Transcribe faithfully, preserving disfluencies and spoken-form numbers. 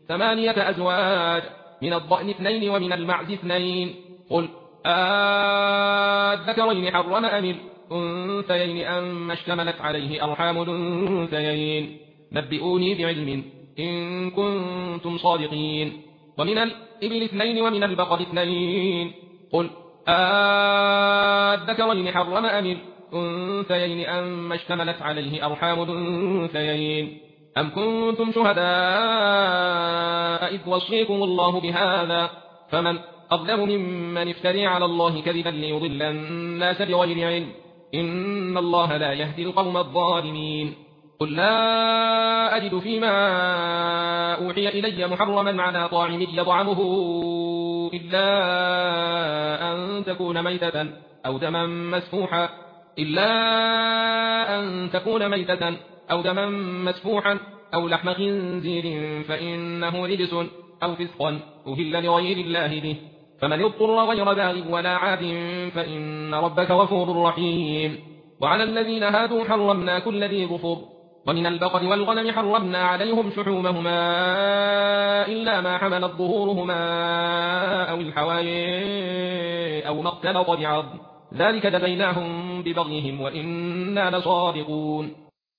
ثمانية أزواج من الضأن اثنين ومن المعز اثنين قل آذكرين حرم أم الأنثيين أم اشتملت عليه أرحام الأنثيين نبئوني بعلم إن كنتم صادقين ومن الإبل اثنين ومن البقر اثنين قل آذكرين حرم أم الأنثيين أم اشتملت عليه أرحام الأنثيين أم كنتم شهداء إذ وصيكم الله بهذا فمن أظلم ممن افتري على الله كذبا ليضل الناس بغير علم إن الله لا يهدي القوم الظالمين قل لا أجد فيما أوحي إلي محرما على طاعم يطعمه إلا أن تكون ميتة أو دما مسفوحا إلا أن تكون ميتة أو دما مسفوحا أو لحم خنزير فإنه رجس أو فسقا أهل لغير الله به فمن يضطر غير باغ ولا عاد فإن ربك غفور رحيم وعلى الذين هادوا حرمنا كل ذي ظفر ومن البقر والغنم حرمنا عليهم شحومهما إلا ما حملت ظهورهما أو الحوايا أو ما اختلط بعظم ذلك جزيناهم ببغيهم وإنا لصادقون